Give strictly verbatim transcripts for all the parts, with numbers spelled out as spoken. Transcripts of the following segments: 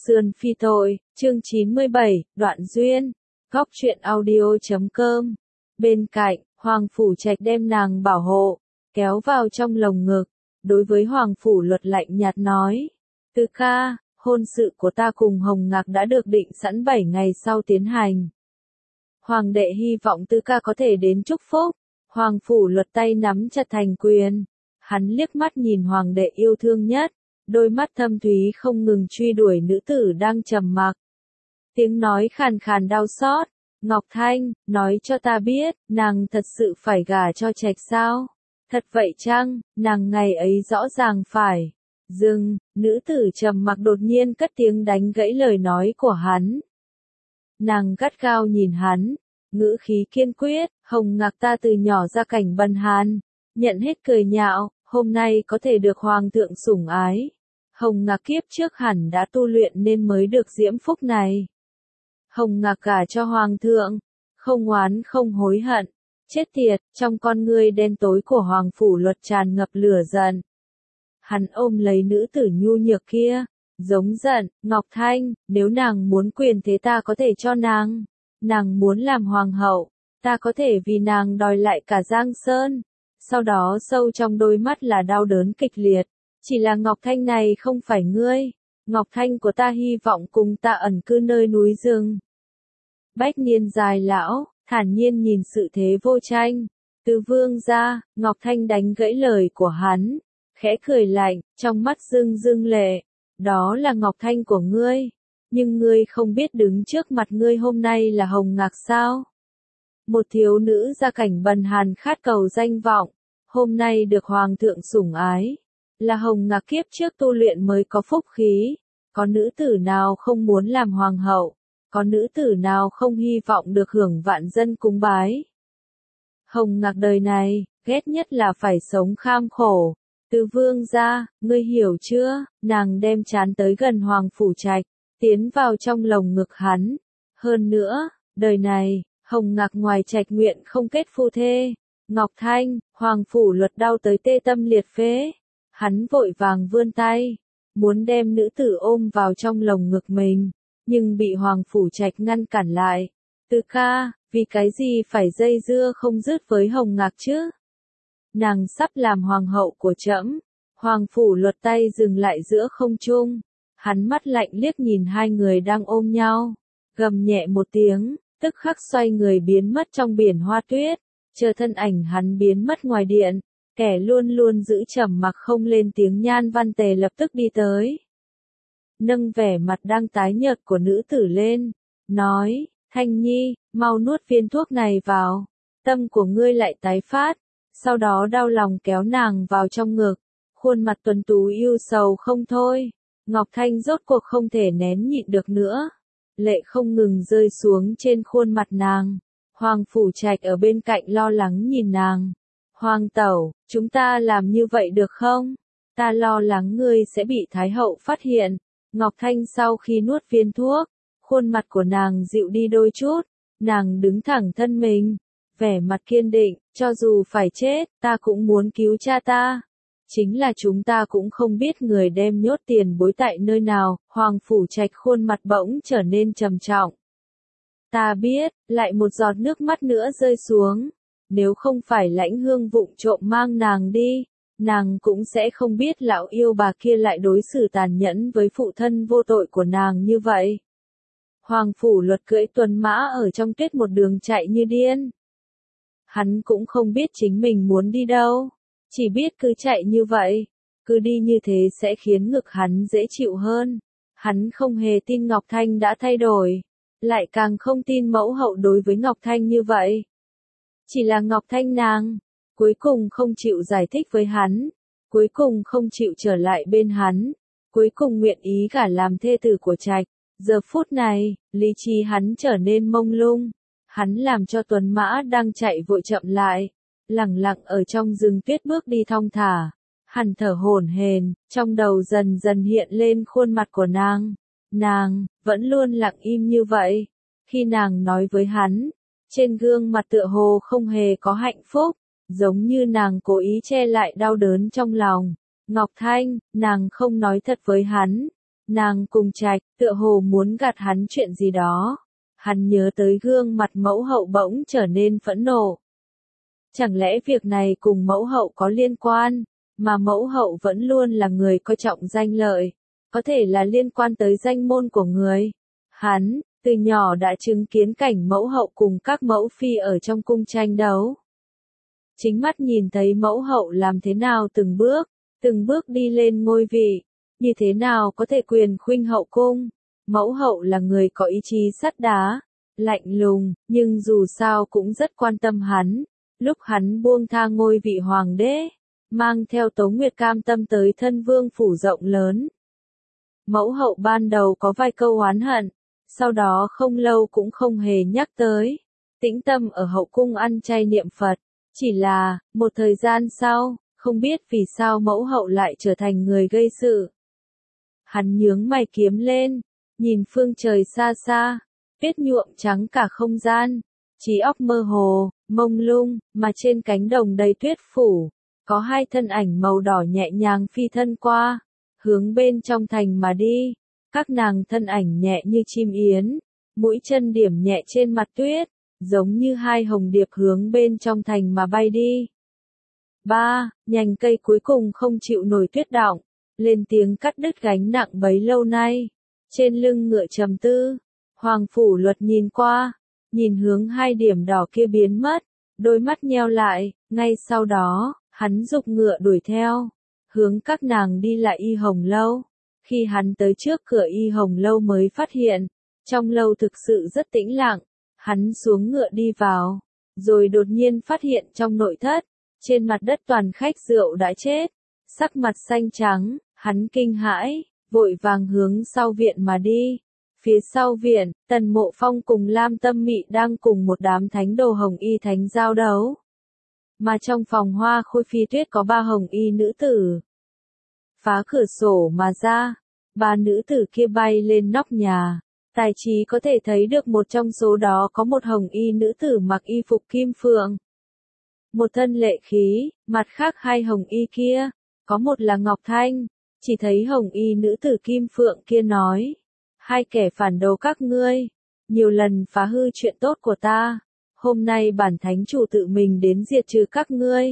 Sườn phi tội, chương chín mươi bảy, đoạn duyên, góc truyện audio chấm com. Bên cạnh, Hoàng Phủ Trạch đem nàng bảo hộ, kéo vào trong lồng ngực, đối với Hoàng Phủ Luật lạnh nhạt nói. Tư ca, hôn sự của ta cùng Hồng Ngạc đã được định sẵn bảy ngày sau tiến hành. Hoàng đệ hy vọng Tư ca có thể đến chúc phúc. Hoàng Phủ Luật tay nắm chặt thành quyền. Hắn liếc mắt nhìn Hoàng đệ yêu thương nhất. Đôi mắt thâm thúy không ngừng truy đuổi nữ tử đang trầm mặc. Tiếng nói khàn khàn đau xót. Ngọc Thanh, nói cho ta biết, nàng thật sự phải gả cho Trạch sao? Thật vậy chăng, nàng ngày ấy rõ ràng phải. Dừng, nữ tử trầm mặc đột nhiên cất tiếng đánh gãy lời nói của hắn. Nàng gắt gao nhìn hắn, ngữ khí kiên quyết, Hồng Ngạc ta từ nhỏ ra cảnh bần hàn, nhận hết cười nhạo, hôm nay có thể được Hoàng thượng sủng ái. Hồng Ngạc kiếp trước hẳn đã tu luyện nên mới được diễm phúc này. Hồng Ngạc gả cho Hoàng thượng, không oán không hối hận, chết tiệt, trong con ngươi đen tối của Hoàng Phủ Luật tràn ngập lửa giận. Hắn ôm lấy nữ tử nhu nhược kia, giống giận, Ngọc Thanh, nếu nàng muốn quyền thế ta có thể cho nàng, nàng muốn làm hoàng hậu, ta có thể vì nàng đòi lại cả Giang Sơn. Sau đó sâu trong đôi mắt là đau đớn kịch liệt, chỉ là Ngọc Thanh này không phải ngươi, Ngọc Thanh của ta hy vọng cùng ta ẩn cư nơi núi rừng. Bách niên dài lão, thản nhiên nhìn sự thế vô tranh, từ vương ra, Ngọc Thanh đánh gãy lời của hắn, khẽ cười lạnh, trong mắt rưng rưng lệ, đó là Ngọc Thanh của ngươi, nhưng ngươi không biết đứng trước mặt ngươi hôm nay là Hồng Ngạc sao? Một thiếu nữ gia cảnh bần hàn khát cầu danh vọng, hôm nay được Hoàng thượng sủng ái, là Hồng Ngạc kiếp trước tu luyện mới có phúc khí, có nữ tử nào không muốn làm hoàng hậu, có nữ tử nào không hy vọng được hưởng vạn dân cúng bái. Hồng Ngạc đời này, ghét nhất là phải sống kham khổ. Từ vương ra, ngươi hiểu chưa, nàng đem trán tới gần Hoàng Phủ Trạch, tiến vào trong lồng ngực hắn. Hơn nữa, đời này, Hồng Ngạc ngoài Trạch nguyện không kết phu thê. Ngọc Thanh, Hoàng Phủ Luật đau tới tê tâm liệt phế. Hắn vội vàng vươn tay, muốn đem nữ tử ôm vào trong lồng ngực mình, nhưng bị Hoàng Phủ Trạch ngăn cản lại. Từ ca, vì cái gì phải dây dưa không dứt với Hồng Ngạc chứ? Nàng sắp làm hoàng hậu của trẫm. Hoàng Phủ Luật tay dừng lại giữa không trung, hắn mắt lạnh liếc nhìn hai người đang ôm nhau, gầm nhẹ một tiếng, tức khắc xoay người biến mất trong biển hoa tuyết, chờ thân ảnh hắn biến mất ngoài điện, kẻ luôn luôn giữ trầm mặc không lên tiếng Nhan Văn Tề lập tức đi tới. Nâng vẻ mặt đang tái nhợt của nữ tử lên, nói, Thanh Nhi, mau nuốt viên thuốc này vào, tâm của ngươi lại tái phát. Sau đó đau lòng kéo nàng vào trong ngực, khuôn mặt tuấn tú yêu sầu không thôi. Ngọc Thanh rốt cuộc không thể nén nhịn được nữa, lệ không ngừng rơi xuống trên khuôn mặt nàng. Hoàng Phủ Trạch ở bên cạnh lo lắng nhìn nàng. Hoàng tẩu, chúng ta làm như vậy được không? Ta lo lắng ngươi sẽ bị Thái hậu phát hiện. Ngọc Thanh sau khi nuốt viên thuốc, khuôn mặt của nàng dịu đi đôi chút, nàng đứng thẳng thân mình. Vẻ mặt kiên định, cho dù phải chết, ta cũng muốn cứu cha ta. Chính là chúng ta cũng không biết người đem nhốt tiền bối tại nơi nào. Hoàng Phủ Trạch khuôn mặt bỗng trở nên trầm trọng. Ta biết, lại một giọt nước mắt nữa rơi xuống. Nếu không phải Lãnh Hương vụng trộm mang nàng đi, nàng cũng sẽ không biết lão yêu bà kia lại đối xử tàn nhẫn với phụ thân vô tội của nàng như vậy. Hoàng Phủ Luật cưỡi tuần mã ở trong tuyết một đường chạy như điên. Hắn cũng không biết chính mình muốn đi đâu, chỉ biết cứ chạy như vậy, cứ đi như thế sẽ khiến ngực hắn dễ chịu hơn. Hắn không hề tin Ngọc Thanh đã thay đổi, lại càng không tin mẫu hậu đối với Ngọc Thanh như vậy. Chỉ là Ngọc Thanh nàng, cuối cùng không chịu giải thích với hắn, cuối cùng không chịu trở lại bên hắn, cuối cùng nguyện ý gả làm thê tử của Trạch. Giờ phút này, lý trí hắn trở nên mông lung. Hắn làm cho tuần mã đang chạy vội chậm lại, lẳng lặng ở trong rừng tuyết bước đi thong thả, hắn thở hổn hển, trong đầu dần dần hiện lên khuôn mặt của nàng. Nàng, vẫn luôn lặng im như vậy. Khi nàng nói với hắn, trên gương mặt tựa hồ không hề có hạnh phúc, giống như nàng cố ý che lại đau đớn trong lòng. Ngọc Thanh, nàng không nói thật với hắn, Nàng cùng Trạch, tựa hồ muốn gạt hắn chuyện gì đó. Hắn nhớ tới gương mặt mẫu hậu bỗng trở nên phẫn nộ. Chẳng lẽ việc này cùng mẫu hậu có liên quan, mà mẫu hậu vẫn luôn là người coi trọng danh lợi, có thể là liên quan tới danh môn của người. Hắn, từ nhỏ đã chứng kiến cảnh mẫu hậu cùng các mẫu phi ở trong cung tranh đấu. Chính mắt nhìn thấy mẫu hậu làm thế nào từng bước, từng bước đi lên ngôi vị, như thế nào có thể quyền khuynh hậu cung. Mẫu hậu là người có ý chí sắt đá, lạnh lùng, nhưng dù sao cũng rất quan tâm hắn. Lúc hắn buông tha ngôi vị hoàng đế, mang theo Tố Nguyệt cam tâm tới thân vương phủ rộng lớn. Mẫu hậu ban đầu có vài câu oán hận, sau đó không lâu cũng không hề nhắc tới. Tĩnh tâm ở hậu cung ăn chay niệm Phật, chỉ là, một thời gian sau, không biết vì sao mẫu hậu lại trở thành người gây sự. Hắn nhướng mày kiếm lên, nhìn phương trời xa xa, tuyết nhuộm trắng cả không gian, trí óc mơ hồ, mông lung, mà trên cánh đồng đầy tuyết phủ, có hai thân ảnh màu đỏ nhẹ nhàng phi thân qua, hướng bên trong thành mà đi. Các nàng thân ảnh nhẹ như chim yến, mũi chân điểm nhẹ trên mặt tuyết, giống như hai hồng điệp hướng bên trong thành mà bay đi. Ba, nhành cây cuối cùng không chịu nổi tuyết đọng, lên tiếng cắt đứt gánh nặng bấy lâu nay. Trên lưng ngựa trầm tư, Hoàng Phủ Luật nhìn qua, nhìn hướng hai điểm đỏ kia biến mất, đôi mắt nheo lại, ngay sau đó, hắn giục ngựa đuổi theo, hướng các nàng đi lại Y Hồng Lâu. Khi hắn tới trước cửa Y Hồng Lâu mới phát hiện, trong lâu thực sự rất tĩnh lặng, hắn xuống ngựa đi vào, rồi đột nhiên phát hiện trong nội thất, trên mặt đất toàn khách rượu đã chết, sắc mặt xanh trắng, hắn kinh hãi, vội vàng hướng sau viện mà đi. Phía sau viện, Tần Mộ Phong cùng Lam Tâm Mị đang cùng một đám thánh đồ hồng y thánh giao đấu. Mà trong phòng hoa khôi phi tuyết có ba hồng y nữ tử. Phá cửa sổ mà ra, ba nữ tử kia bay lên nóc nhà. Tài trí có thể thấy được một trong số đó có một hồng y nữ tử mặc y phục kim phượng. Một thân lệ khí, mặt khác hai hồng y kia, có một là Ngọc Thanh. Chỉ thấy hồng y nữ tử kim phượng kia nói, hai kẻ phản đồ các ngươi, nhiều lần phá hư chuyện tốt của ta, hôm nay bản thánh chủ tự mình đến diệt trừ các ngươi.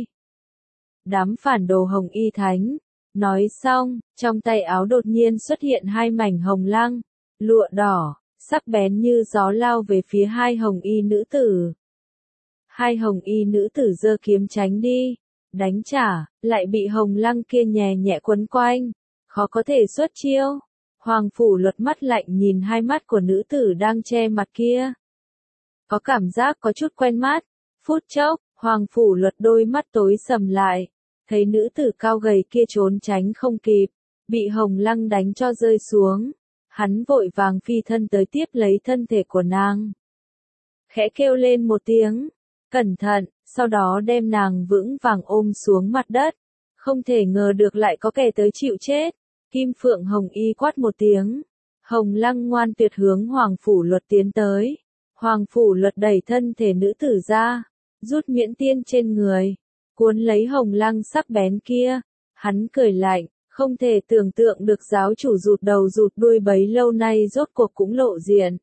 Đám phản đồ hồng y thánh, nói xong, trong tay áo đột nhiên xuất hiện hai mảnh hồng lăng, lụa đỏ, sắc bén như gió lao về phía hai hồng y nữ tử. Hai hồng y nữ tử giơ kiếm tránh đi, đánh trả, lại bị hồng lăng kia nhẹ nhẹ quấn quanh, khó có thể xuất chiêu. Hoàng Phủ Luật mắt lạnh nhìn hai mắt của nữ tử đang che mặt kia. Có cảm giác có chút quen mắt, phút chốc, Hoàng Phủ Luật đôi mắt tối sầm lại, thấy nữ tử cao gầy kia trốn tránh không kịp, bị hồng lăng đánh cho rơi xuống. Hắn vội vàng phi thân tới tiếp lấy thân thể của nàng. Khẽ kêu lên một tiếng, cẩn thận, sau đó đem nàng vững vàng ôm xuống mặt đất. Không thể ngờ được lại có kẻ tới chịu chết. Kim Phượng Hồng Y quát một tiếng. Hồng lăng ngoan tuyệt hướng Hoàng Phủ Luật tiến tới. Hoàng Phủ Luật đẩy thân thể nữ tử ra, rút miễn tiên trên người, cuốn lấy hồng lăng sắc bén kia. Hắn cười lạnh, không thể tưởng tượng được giáo chủ rụt đầu rụt đuôi bấy lâu nay rốt cuộc cũng lộ diện.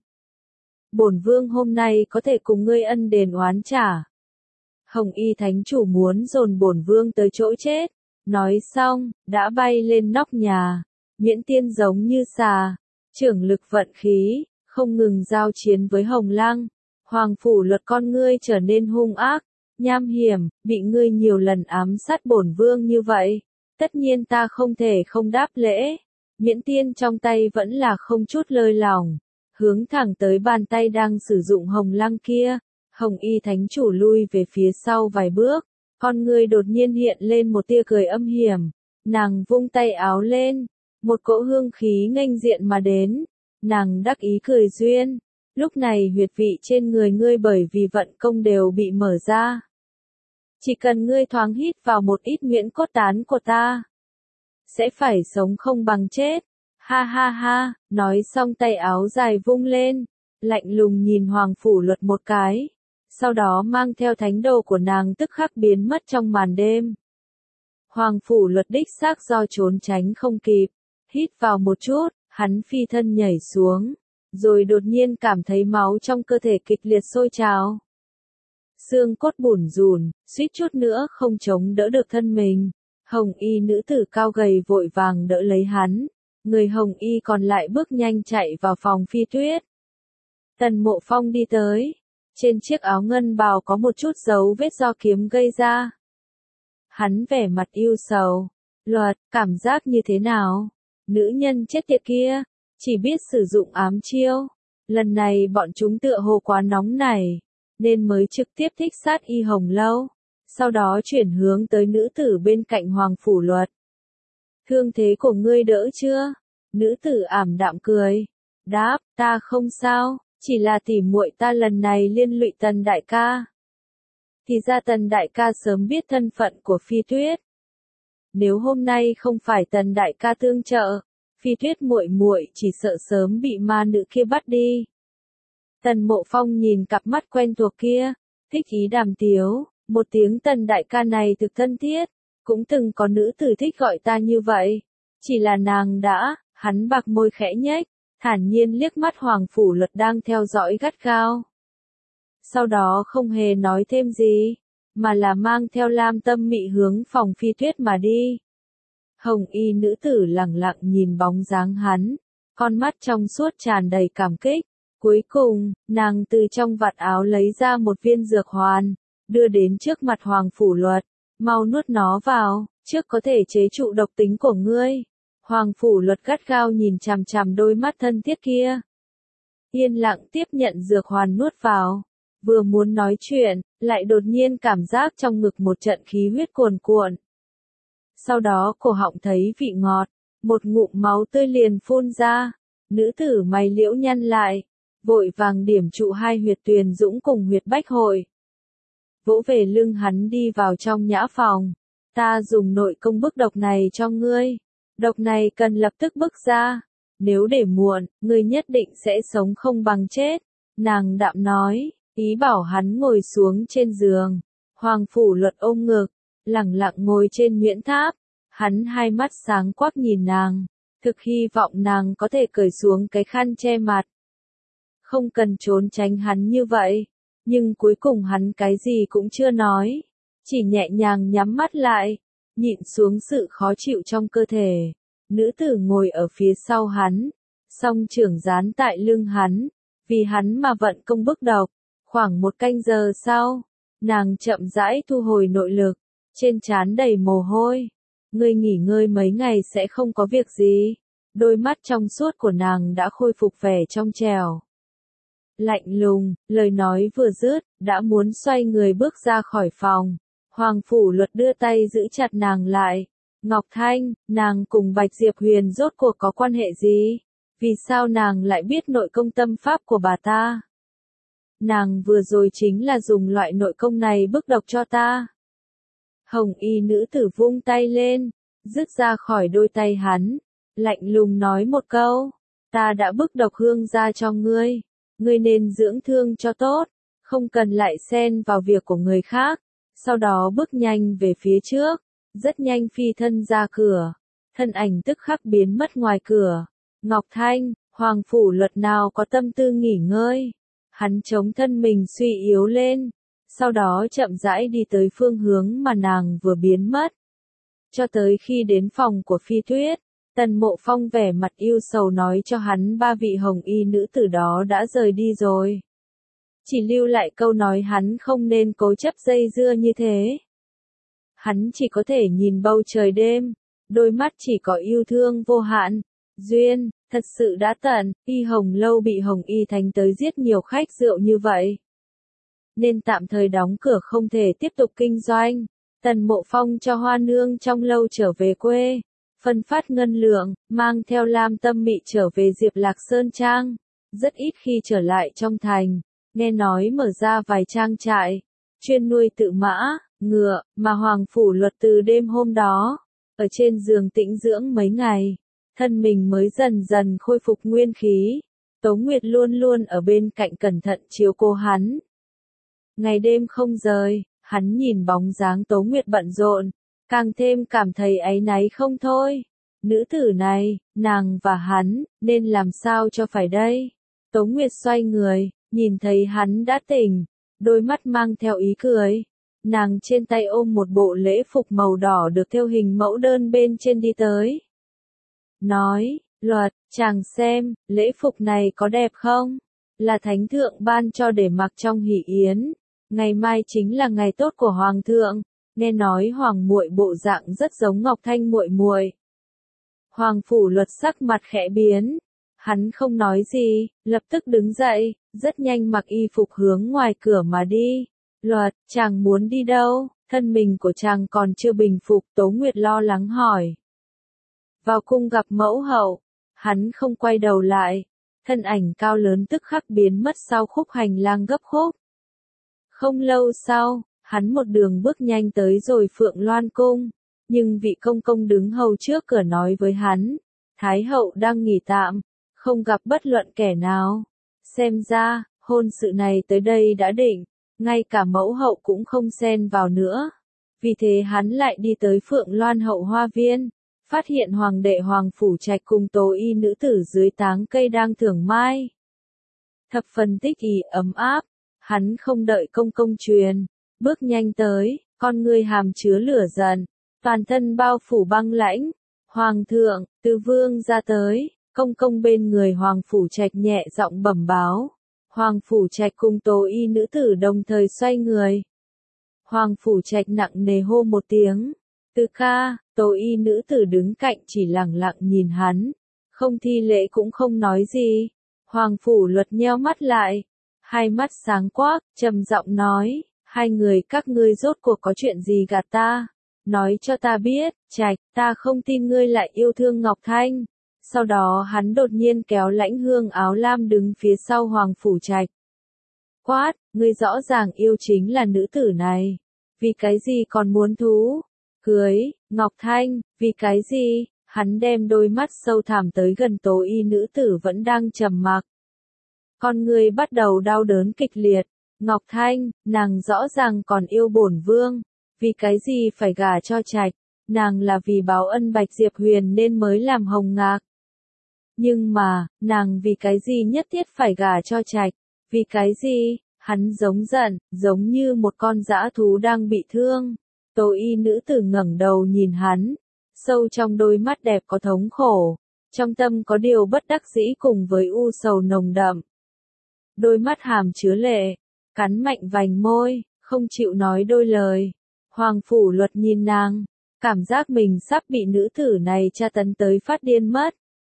Bổn vương hôm nay có thể cùng ngươi ân đền oán trả. Hồng Y thánh chủ muốn dồn bổn vương tới chỗ chết. Nói xong, đã bay lên nóc nhà, miễn tiên giống như xà, trưởng lực vận khí, không ngừng giao chiến với hồng lăng. Hoàng Phủ Luật con ngươi trở nên hung ác, nham hiểm, bị ngươi nhiều lần ám sát bổn vương như vậy, tất nhiên ta không thể không đáp lễ. Miễn tiên trong tay vẫn là không chút lơi lỏng, hướng thẳng tới bàn tay đang sử dụng hồng lăng kia. Hồng Y thánh chủ lui về phía sau vài bước, con người đột nhiên hiện lên một tia cười âm hiểm, nàng vung tay áo lên, một cỗ hương khí nghênh diện mà đến, nàng đắc ý cười duyên, lúc này huyệt vị trên người ngươi bởi vì vận công đều bị mở ra. Chỉ cần ngươi thoáng hít vào một ít miễn cốt tán của ta, sẽ phải sống không bằng chết. Ha ha ha, nói xong tay áo dài vung lên, lạnh lùng nhìn Hoàng Phủ Luật một cái. Sau đó mang theo thánh đồ của nàng tức khắc biến mất trong màn đêm. Hoàng Phủ Luật đích xác do trốn tránh không kịp, hít vào một chút, Hắn phi thân nhảy xuống, rồi đột nhiên cảm thấy máu trong cơ thể kịch liệt sôi trào. Xương cốt bủn rủn, suýt chút nữa không chống đỡ được thân mình. Hồng y nữ tử cao gầy vội vàng đỡ lấy hắn. Người hồng y còn lại bước nhanh chạy vào phòng Phi Tuyết. Tần Mộ Phong đi tới. Trên chiếc áo ngân bào có một chút dấu vết do kiếm gây ra. Hắn vẻ mặt ưu sầu. Luật, cảm giác như thế nào? Nữ nhân chết tiệt kia, chỉ biết sử dụng ám chiêu. Lần này bọn chúng tựa hồ quá nóng nảy, nên mới trực tiếp thích sát Y Hồng Lâu. Sau đó chuyển hướng tới nữ tử bên cạnh Hoàng Phủ Luật. Thương thế của ngươi đỡ chưa? Nữ tử ảm đạm cười. Đáp, ta không sao, chỉ là tỉ muội ta lần này liên lụy Tần đại ca. Thì ra Tần đại ca sớm biết thân phận của Phi Tuyết. Nếu hôm nay không phải Tần đại ca tương trợ, Phi Tuyết muội muội chỉ sợ sớm bị ma nữ kia bắt đi. Tần Mộ Phong nhìn cặp mắt quen thuộc kia, thích ý đàm tiếu, một tiếng Tần đại ca này thực thân thiết, cũng từng có nữ tử thích gọi ta như vậy. Chỉ là nàng đã, hắn bạc môi khẽ nhếch, thản nhiên liếc mắt Hoàng Phủ Luật đang theo dõi gắt gao. Sau đó không hề nói thêm gì, mà là mang theo Lam Tâm Mị hướng phòng Phi Tuyết mà đi. Hồng y nữ tử lặng lặng nhìn bóng dáng hắn, con mắt trong suốt tràn đầy cảm kích. Cuối cùng, nàng từ trong vạt áo lấy ra một viên dược hoàn, đưa đến trước mặt Hoàng Phủ Luật. Mau nuốt nó vào, trước có thể chế trụ độc tính của ngươi. Hoàng Phủ Luật gắt gao nhìn chằm chằm đôi mắt thân thiết kia. Yên lặng tiếp nhận dược hoàn nuốt vào. Vừa muốn nói chuyện, lại đột nhiên cảm giác trong ngực một trận khí huyết cuồn cuộn. Sau đó cổ họng thấy vị ngọt, một ngụm máu tươi liền phun ra. Nữ tử mày liễu nhăn lại, vội vàng điểm trụ hai huyệt Tuyền Dũng cùng huyệt Bách Hội. Vỗ về lưng hắn đi vào trong nhã phòng. Ta dùng nội công bức độc này cho ngươi. Độc này cần lập tức bức ra. Nếu để muộn, ngươi nhất định sẽ sống không bằng chết. Nàng đạm nói, ý bảo hắn ngồi xuống trên giường. Hoàng Phủ Luật ôm ngực, lẳng lặng ngồi trên nhuyễn tháp. Hắn hai mắt sáng quắc nhìn nàng, thực hy vọng nàng có thể cởi xuống cái khăn che mặt. Không cần trốn tránh hắn như vậy, nhưng cuối cùng hắn cái gì cũng chưa nói, chỉ nhẹ nhàng nhắm mắt lại, nhịn xuống sự khó chịu trong cơ thể. Nữ tử ngồi ở phía sau hắn, song trưởng dán tại lưng hắn, vì hắn mà vận công bức độc. Khoảng một canh giờ sau, nàng chậm rãi thu hồi nội lực, trên trán đầy mồ hôi. Ngươi nghỉ ngơi mấy ngày sẽ không có việc gì. Đôi mắt trong suốt của nàng đã khôi phục vẻ trong trẻo. Lạnh lùng, lời nói vừa dứt, đã muốn xoay người bước ra khỏi phòng. Hoàng Phủ Luật đưa tay giữ chặt nàng lại. Ngọc Thanh, nàng cùng Bạch Diệp Huyền rốt cuộc có quan hệ gì? Vì sao nàng lại biết nội công tâm pháp của bà ta? Nàng vừa rồi chính là dùng loại nội công này bức độc cho ta. Hồng y nữ tử vung tay lên, dứt ra khỏi đôi tay hắn, lạnh lùng nói một câu, ta đã bức độc hương ra cho ngươi, ngươi nên dưỡng thương cho tốt, không cần lại xen vào việc của người khác. Sau đó bước nhanh về phía trước, rất nhanh phi thân ra cửa, thân ảnh tức khắc biến mất ngoài cửa. Ngọc Thanh, Hoàng Phủ Luật nào có tâm tư nghỉ ngơi, hắn chống thân mình suy yếu lên. Sau đó chậm rãi đi tới phương hướng mà nàng vừa biến mất. Cho tới khi đến phòng của Phi Tuyết, Tần Mộ Phong vẻ mặt yêu sầu nói cho hắn ba vị hồng y nữ tử đó đã rời đi rồi. Chỉ lưu lại câu nói hắn không nên cố chấp dây dưa như thế. Hắn chỉ có thể nhìn bầu trời đêm, đôi mắt chỉ có yêu thương vô hạn. Duyên, thật sự đã tận, Y Hồng Lâu bị Hồng Y Thánh tới giết nhiều khách rượu như vậy, nên tạm thời đóng cửa không thể tiếp tục kinh doanh. Tần Mộ Phong cho Hoa Nương trong lâu trở về quê, phân phát ngân lượng, mang theo Lam Tâm Mị trở về Diệp Lạc Sơn Trang. Rất ít khi trở lại trong thành, nghe nói mở ra vài trang trại, chuyên nuôi tự mã, ngựa, mà Hoàng Phủ Luật từ đêm hôm đó, ở trên giường tĩnh dưỡng mấy ngày, thân mình mới dần dần khôi phục nguyên khí. Tố Nguyệt luôn luôn ở bên cạnh cẩn thận chiếu cố hắn. Ngày đêm không rời, hắn nhìn bóng dáng Tố Nguyệt bận rộn, càng thêm cảm thấy áy náy không thôi. nữ tử này, nàng và hắn, nên làm sao cho phải đây? Tố Nguyệt xoay người, nhìn thấy hắn đã tỉnh, đôi mắt mang theo ý cười. Nàng trên tay ôm một bộ lễ phục màu đỏ được thêu hình mẫu đơn bên trên đi tới. Nói, Luật, chàng xem, lễ phục này có đẹp không? Là thánh thượng ban cho để mặc trong hỷ yến. Ngày mai chính là ngày tốt của hoàng thượng, nghe nói hoàng muội bộ dạng rất giống Ngọc Thanh muội muội. Hoàng phủ Luật sắc mặt khẽ biến, hắn không nói gì, lập tức đứng dậy, rất nhanh mặc y phục hướng ngoài cửa mà đi. Luật, chàng muốn đi đâu? Thân mình của chàng còn chưa bình phục, Tố Nguyệt lo lắng hỏi. Vào cung gặp mẫu hậu, hắn không quay đầu lại, thân ảnh cao lớn tức khắc biến mất sau khúc hành lang gấp khúc. Không lâu sau, hắn một đường bước nhanh tới rồi Phượng Loan cung, nhưng vị công công đứng hầu trước cửa nói với hắn, Thái hậu đang nghỉ tạm, không gặp bất luận kẻ nào. Xem ra, hôn sự này tới đây đã định, ngay cả mẫu hậu cũng không xen vào nữa. Vì thế hắn lại đi tới Phượng Loan hậu hoa viên, phát hiện hoàng đệ Hoàng Phủ Trạch cùng tố y nữ tử dưới táng cây đang thưởng mai. Thập phần tích ý ấm áp, hắn không đợi công công truyền, bước nhanh tới, con người hàm chứa lửa giận, toàn thân bao phủ băng lãnh. Hoàng thượng, Từ vương ra tới, công công bên người Hoàng Phủ Trạch nhẹ giọng bẩm báo. Hoàng Phủ Trạch cùng tố y nữ tử đồng thời xoay người. Hoàng Phủ Trạch nặng nề hô một tiếng, Từ ca. Tố y nữ tử đứng cạnh chỉ lặng lặng nhìn hắn, không thi lễ cũng không nói gì. Hoàng Phủ Luật nheo mắt lại, hai mắt sáng quắc, trầm giọng nói, hai người các ngươi rốt cuộc có chuyện gì gạt ta? Nói cho ta biết, Trạch, ta không tin ngươi lại yêu thương Ngọc Thanh. Sau đó hắn đột nhiên kéo Lãnh Hương áo lam đứng phía sau Hoàng Phủ Trạch. Quát, ngươi rõ ràng yêu chính là nữ tử này, vì cái gì còn muốn thú? Cưới, Ngọc Thanh, vì cái gì? Hắn đem đôi mắt sâu thẳm tới gần tố y nữ tử vẫn đang trầm mặc. Con người bắt đầu đau đớn kịch liệt. Ngọc Thanh, nàng rõ ràng còn yêu bổn vương, vì cái gì phải gả cho Trạch? Nàng là vì báo ân Bạch Diệp Huyền nên mới làm hồng ngạc. Nhưng mà, nàng vì cái gì nhất thiết phải gả cho Trạch? Vì cái gì? Hắn giống giận, giống như một con dã thú đang bị thương. Tố y nữ tử ngẩng đầu nhìn hắn, sâu trong đôi mắt đẹp có thống khổ, trong tâm có điều bất đắc dĩ cùng với u sầu nồng đậm. Đôi mắt hàm chứa lệ, cắn mạnh vành môi, không chịu nói đôi lời. Hoàng Phủ Luật nhìn nàng, cảm giác mình sắp bị nữ tử này tra tấn tới phát điên mất.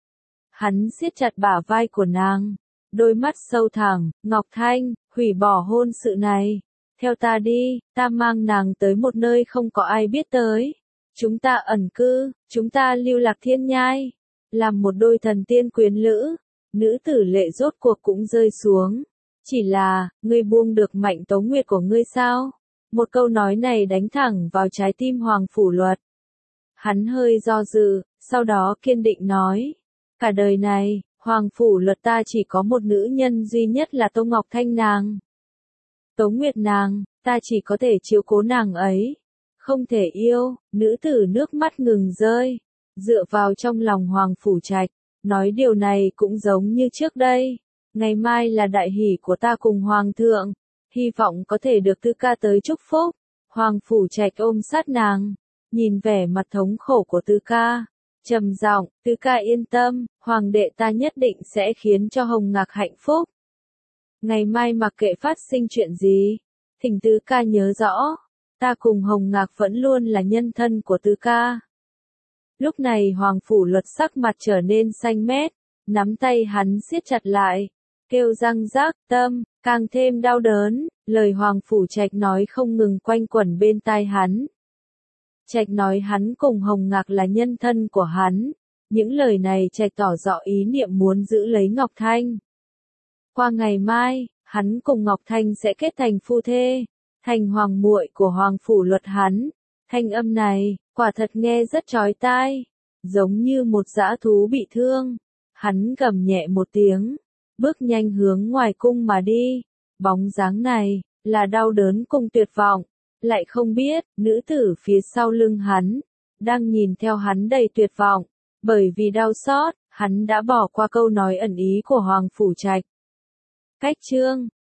Hắn siết chặt bả vai của nàng, đôi mắt sâu thẳm, Ngọc Thanh, hủy bỏ hôn sự này. Theo ta đi, ta mang nàng tới một nơi không có ai biết tới. Chúng ta ẩn cư, chúng ta lưu lạc thiên nhai, làm một đôi thần tiên quyến lữ. Nữ tử lệ rốt cuộc cũng rơi xuống. Chỉ là, ngươi buông được Mạnh Tố Nguyệt của ngươi sao? Một câu nói này đánh thẳng vào trái tim Hoàng Phủ Luật. Hắn hơi do dự, sau đó kiên định nói. Cả đời này, Hoàng Phủ Luật ta chỉ có một nữ nhân duy nhất là Tô Ngọc Thanh nàng. Tố Nguyệt nàng, ta chỉ có thể chiếu cố nàng ấy. Không thể yêu, nữ tử nước mắt ngừng rơi. Dựa vào trong lòng Hoàng Phủ Trạch, nói điều này cũng giống như trước đây. Ngày mai là đại hỷ của ta cùng Hoàng thượng. Hy vọng có thể được Tư ca tới chúc phúc. Hoàng Phủ Trạch ôm sát nàng, nhìn vẻ mặt thống khổ của Tư ca, trầm giọng, Tư ca yên tâm, Hoàng đệ ta nhất định sẽ khiến cho Hồng Ngạc hạnh phúc. Ngày mai mặc kệ phát sinh chuyện gì, thỉnh Tư ca nhớ rõ, ta cùng Hồng Ngạc vẫn luôn là nhân thân của Tư ca. Lúc này Hoàng Phủ Luật sắc mặt trở nên xanh mét, nắm tay hắn siết chặt lại, kêu răng rác, tâm, càng thêm đau đớn, lời Hoàng Phủ Trạch nói không ngừng quanh quẩn bên tai hắn. Trạch nói hắn cùng Hồng Ngạc là nhân thân của hắn, những lời này Trạch tỏ rõ ý niệm muốn giữ lấy Ngọc Thanh. Qua ngày mai, hắn cùng Ngọc Thanh sẽ kết thành phu thê, thành hoàng muội của Hoàng Phủ Luật hắn. Thanh âm này, quả thật nghe rất chói tai, giống như một dã thú bị thương. Hắn gầm nhẹ một tiếng, bước nhanh hướng ngoài cung mà đi. Bóng dáng này, là đau đớn cùng tuyệt vọng, lại không biết, nữ tử phía sau lưng hắn, đang nhìn theo hắn đầy tuyệt vọng. Bởi vì đau xót, hắn đã bỏ qua câu nói ẩn ý của Hoàng Phủ Trạch. Cách chương